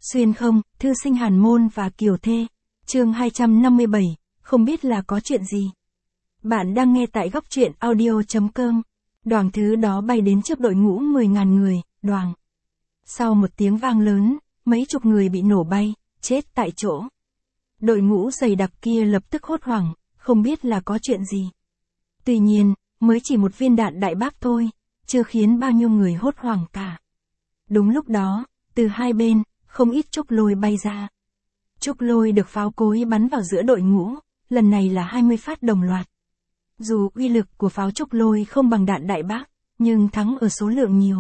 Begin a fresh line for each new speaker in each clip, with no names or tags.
Xuyên không, thư sinh Hàn Môn và Kiều Thê. Chương 257, không biết là có chuyện gì. Bạn đang nghe tại góc truyện audio.com. Đoàn thứ đó bay đến trước đội ngũ 10.000 người, đoàn. Sau một tiếng vang lớn, mấy chục người bị nổ bay, chết tại chỗ. Đội ngũ dày đặc kia lập tức hốt hoảng, không biết là có chuyện gì. Tuy nhiên, mới chỉ một viên đạn đại bác thôi, chưa khiến bao nhiêu người hốt hoảng cả. Đúng lúc đó, từ hai bên, không ít trúc lôi bay ra. Trúc lôi được pháo cối bắn vào giữa đội ngũ, lần này là 20 phát đồng loạt. Dù uy lực của pháo trúc lôi không bằng đạn đại bác, nhưng thắng ở số lượng nhiều.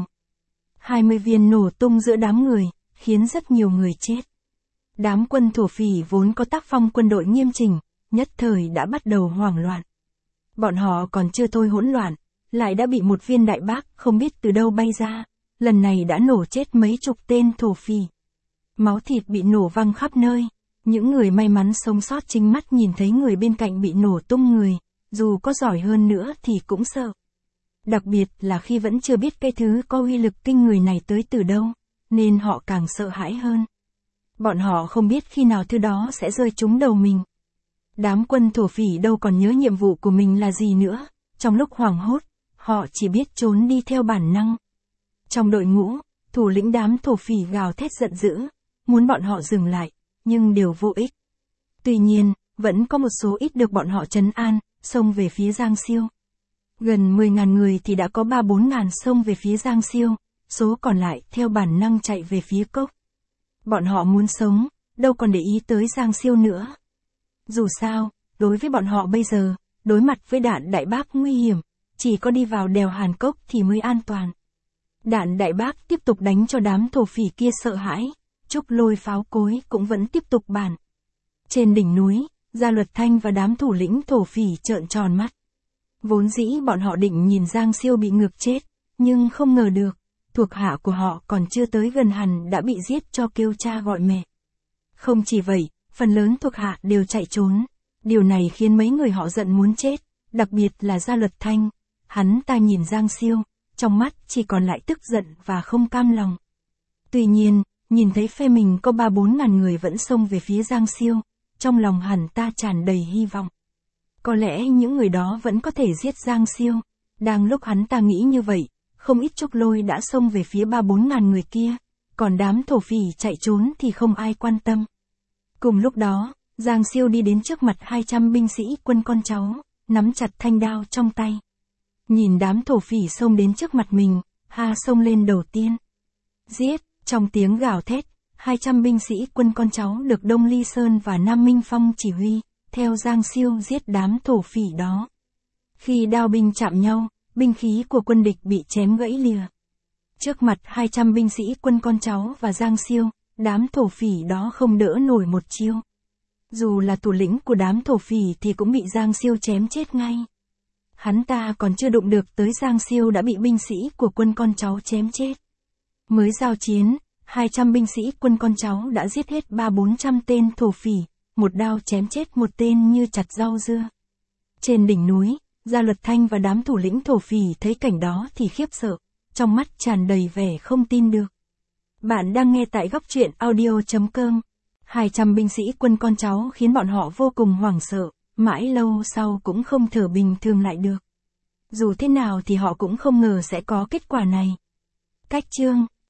20 viên nổ tung giữa đám người, khiến rất nhiều người chết. Đám quân thổ phỉ vốn có tác phong quân đội nghiêm chỉnh, nhất thời đã bắt đầu hoảng loạn. Bọn họ còn chưa thôi hỗn loạn, lại đã bị một viên đại bác không biết từ đâu bay ra, lần này đã nổ chết mấy chục tên thổ phỉ. Máu thịt bị nổ văng khắp nơi, những người may mắn sống sót chính mắt nhìn thấy người bên cạnh bị nổ tung người, dù có giỏi hơn nữa thì cũng sợ. Đặc biệt là khi vẫn chưa biết cái thứ có uy lực kinh người này tới từ đâu, nên họ càng sợ hãi hơn. Bọn họ không biết khi nào thứ đó sẽ rơi trúng đầu mình. Đám quân thổ phỉ đâu còn nhớ nhiệm vụ của mình là gì nữa, trong lúc hoảng hốt, họ chỉ biết trốn đi theo bản năng. Trong đội ngũ, thủ lĩnh đám thổ phỉ gào thét giận dữ, muốn bọn họ dừng lại, nhưng đều vô ích. Tuy nhiên, vẫn có một số ít được bọn họ trấn an, xông về phía Giang Siêu. Gần 10.000 người thì đã có 3-4 ngàn xông về phía Giang Siêu, số còn lại theo bản năng chạy về phía cốc. Bọn họ muốn sống, đâu còn để ý tới Giang Siêu nữa. Dù sao, đối với bọn họ bây giờ, đối mặt với đạn đại bác nguy hiểm, chỉ có đi vào đèo Hàn Cốc thì mới an toàn. Đạn đại bác tiếp tục đánh cho đám thổ phỉ kia sợ hãi, trúc lôi pháo cối cũng vẫn tiếp tục bản. Trên đỉnh núi, Gia Luật Thanh và đám thủ lĩnh thổ phỉ trợn tròn mắt. Vốn dĩ bọn họ định nhìn Giang Siêu bị ngược chết, nhưng không ngờ được, thuộc hạ của họ còn chưa tới gần hẳn đã bị giết cho kêu cha gọi mẹ. Không chỉ vậy, phần lớn thuộc hạ đều chạy trốn. Điều này khiến mấy người họ giận muốn chết, đặc biệt là Gia Luật Thanh. Hắn ta nhìn Giang Siêu, trong mắt chỉ còn lại tức giận và không cam lòng. Tuy nhiên, nhìn thấy phe mình có 3-4 ngàn người vẫn xông về phía Giang Siêu, trong lòng hắn ta tràn đầy hy vọng. Có lẽ những người đó vẫn có thể giết Giang Siêu. Đang lúc hắn ta nghĩ như vậy, không ít trúc lôi đã xông về phía 3-4 ngàn người kia, còn đám thổ phỉ chạy trốn thì không ai quan tâm. Cùng lúc đó, Giang Siêu đi đến trước mặt 200 binh sĩ quân con cháu, nắm chặt thanh đao trong tay. Nhìn đám thổ phỉ xông đến trước mặt mình, xông lên đầu tiên. Giết, trong tiếng gào thét, 200 binh sĩ quân con cháu được Đông Ly Sơn và Nam Minh Phong chỉ huy, theo Giang Siêu giết đám thổ phỉ đó. Khi đao binh chạm nhau, binh khí của quân địch bị chém gãy lìa. Trước mặt 200 binh sĩ quân con cháu và Giang Siêu, đám thổ phỉ đó không đỡ nổi một chiêu. Dù là thủ lĩnh của đám thổ phỉ thì cũng bị Giang Siêu chém chết ngay. Hắn ta còn chưa đụng được tới Giang Siêu đã bị binh sĩ của quân con cháu chém chết. Mới giao chiến, 200 binh sĩ quân con cháu đã giết hết 300-400 tên thổ phỉ, một đao chém chết một tên như chặt rau dưa. Trên đỉnh núi, Gia Luật Thanh và đám thủ lĩnh thổ phỉ thấy cảnh đó thì khiếp sợ, trong mắt tràn đầy vẻ không tin được. Bạn đang nghe tại góc truyện audio.com. 200 binh sĩ quân con cháu khiến bọn họ vô cùng hoảng sợ, mãi lâu sau cũng không thở bình thường lại được. Dù thế nào thì họ cũng không ngờ sẽ có kết quả này. Cách chương